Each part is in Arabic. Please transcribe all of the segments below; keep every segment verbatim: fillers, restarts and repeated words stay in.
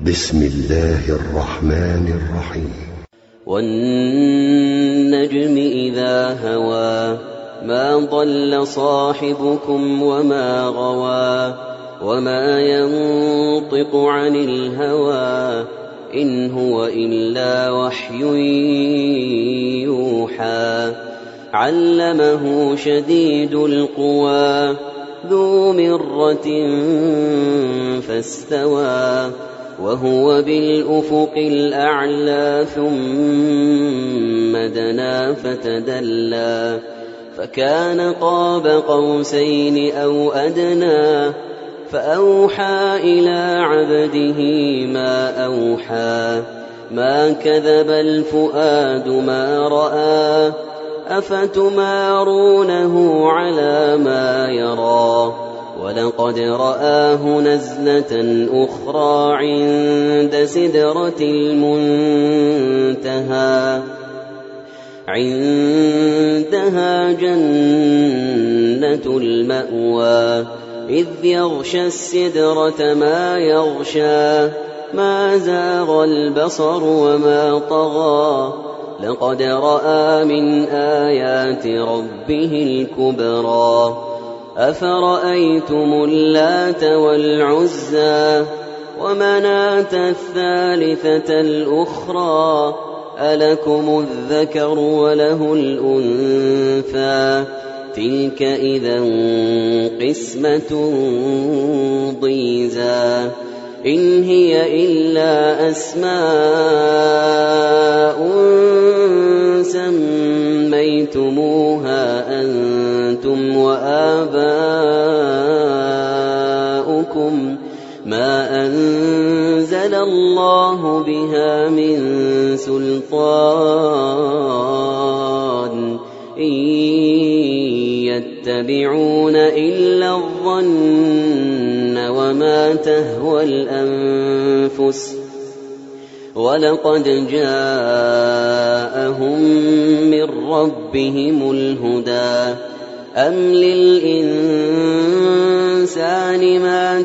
بسم الله الرحمن الرحيم. والنجم إذا هوى ما ضل صاحبكم وما غوى وما ينطق عن الهوى إن هو إلا وحي يوحى علمه شديد القوى ذو مرة فاستوى وهو بالأفق الأعلى ثم دنا فتدلى فكان قاب قوسين أو أدنى فأوحى إلى عبده ما أوحى ما كذب الفؤاد ما رأى أفتمارونه على ما يرى ولقد رآه نزلة أخرى عند سدرة المنتهى عندها جنة المأوى إذ يغشى السدرة ما يغشى ما زاغ البصر وما طغى لقد رأى من آيات ربه الكبرى أفرأيتم اللات والعزى ومناة الثالثة الأخرى ألكم الذكر وله الأنثى تلك إذا قسمة ضيزى إن هي إلا أسماء سميتموها أنتم وآباؤكم ما أنزل الله بها من سلطان إن يتبعون إلا الظن وما تهوى الأنفس ولقد جاءهم من ربهم الهدى أم للإنسان ما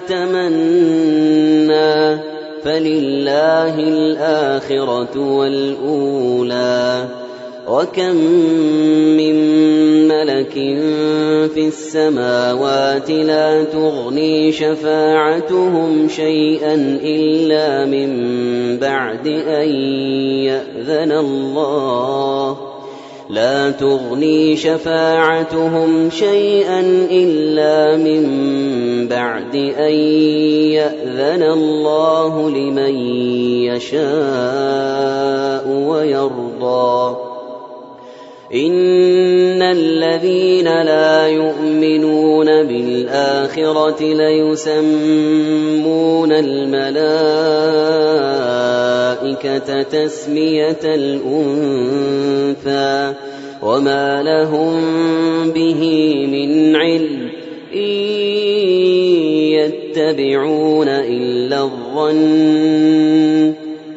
تمنى فلله الآخرة والأولى وكم من ملك في السماوات لا تغني شفاعتهم شيئا إلا من بعد أن يأذن الله لا تغني شفاعتهم شيئا إلا من بعد أن يأذن الله لمن يشاء ويرضى إن الذين لا يؤمنون بالآخرة ليسمون الملائكة تسمية الأنثى وما لهم به من علم إن يتبعون إلا الظن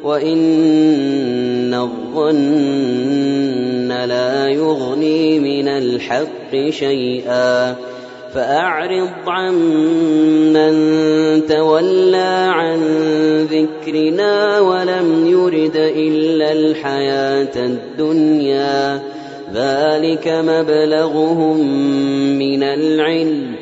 وإن الظن لا يغني من الحق شيئا فأعرض عمن تولى عن ذكرنا ولم يرد إلا الحياة الدنيا ذلك مبلغهم من العلم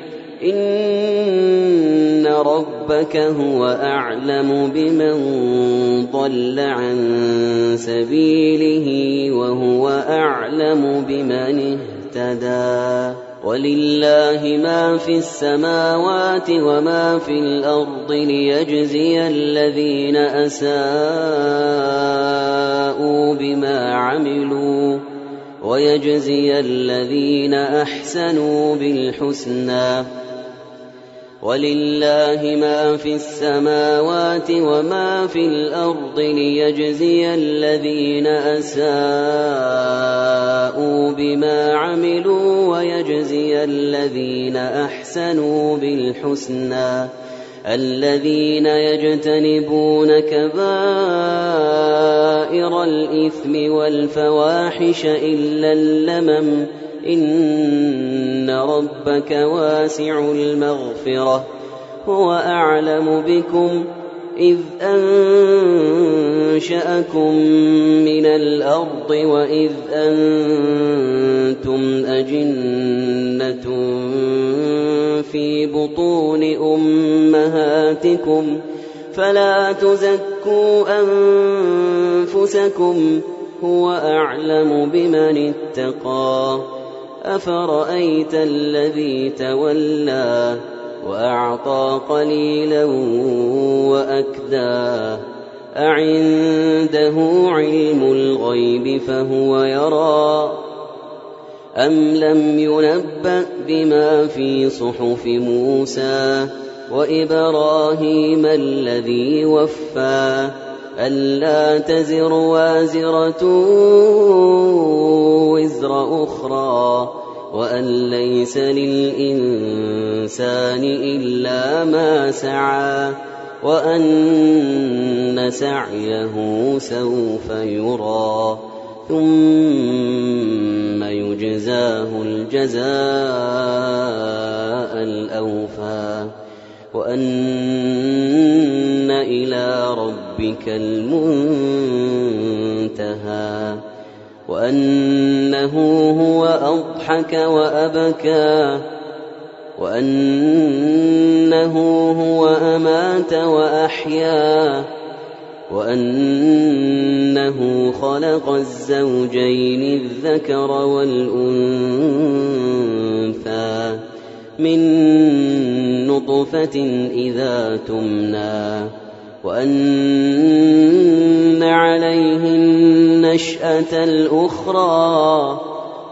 إن ربك هو أعلم بمن ضل عن سبيله وهو أعلم بمن اهتدى ولله ما في السماوات وما في الأرض ليجزي الذين أساءوا بما عملوا ويجزي الذين أحسنوا بالحسنى ولله ما في السماوات وما في الأرض ليجزي الذين أساءوا بما عملوا ويجزي الذين أحسنوا بالحسنى الذين يجتنبون كبائر الإثم والفواحش إلا اللمم إن ربك واسع المغفرة هو أعلم بكم إذ أنشأكم من الأرض وإذ أنتم أجنة في بطون أمهاتكم فلا تزكوا أنفسكم هو أعلم بمن اتقى أفرأيت الذي تولى وأعطى قليلا وأكدى أعنده علم الغيب فهو يرى أم لم ينبأ بما في صحف موسى وإبراهيم الذي وفى ألا تزر وازرة وزر أخرى وأن ليس للإنسان إلا ما سعى وأن سعيه سوف يرى ثم يجزاه الجزاء الأوفى وأن إلى ربك المنتهى وأنه هو أضحك وأبكى وأنه هو أمات وأحيا وأنه خلق الزوجين الذكر والأنثى من نطفة إذا تمنى وأن عليه النشأة الأخرى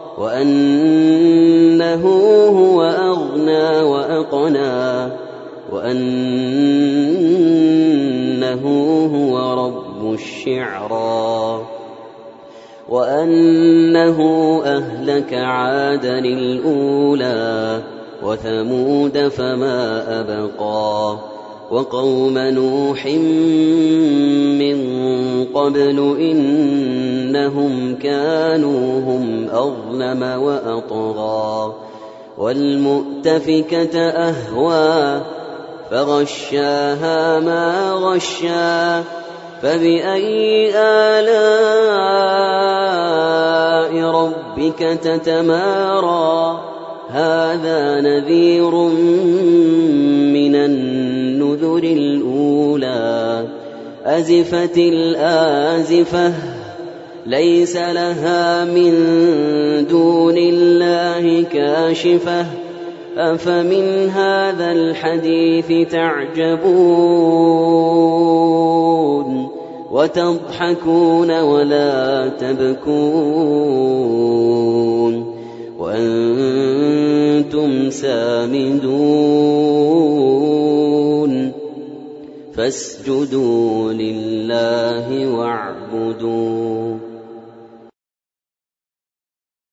وأنه هو أغنى وأقنى وأنه هو رب الشعرى وأنه أهلك عادا الأولى وثمود فما أبقى وقوم نوح من قبل إنهم كانوا هم أظلم وأطغى والمؤتفكة أهوى فغشاها ما غشا فبأي آلاء ربك تتمارى هذا نذير من النذر الأولى أزفت الآزفة ليس لها من دون الله كاشفة أفمن هذا الحديث تعجبون وتضحكون ولا تبكون وأنتم سامدون فاسجدوا لله واعبدوا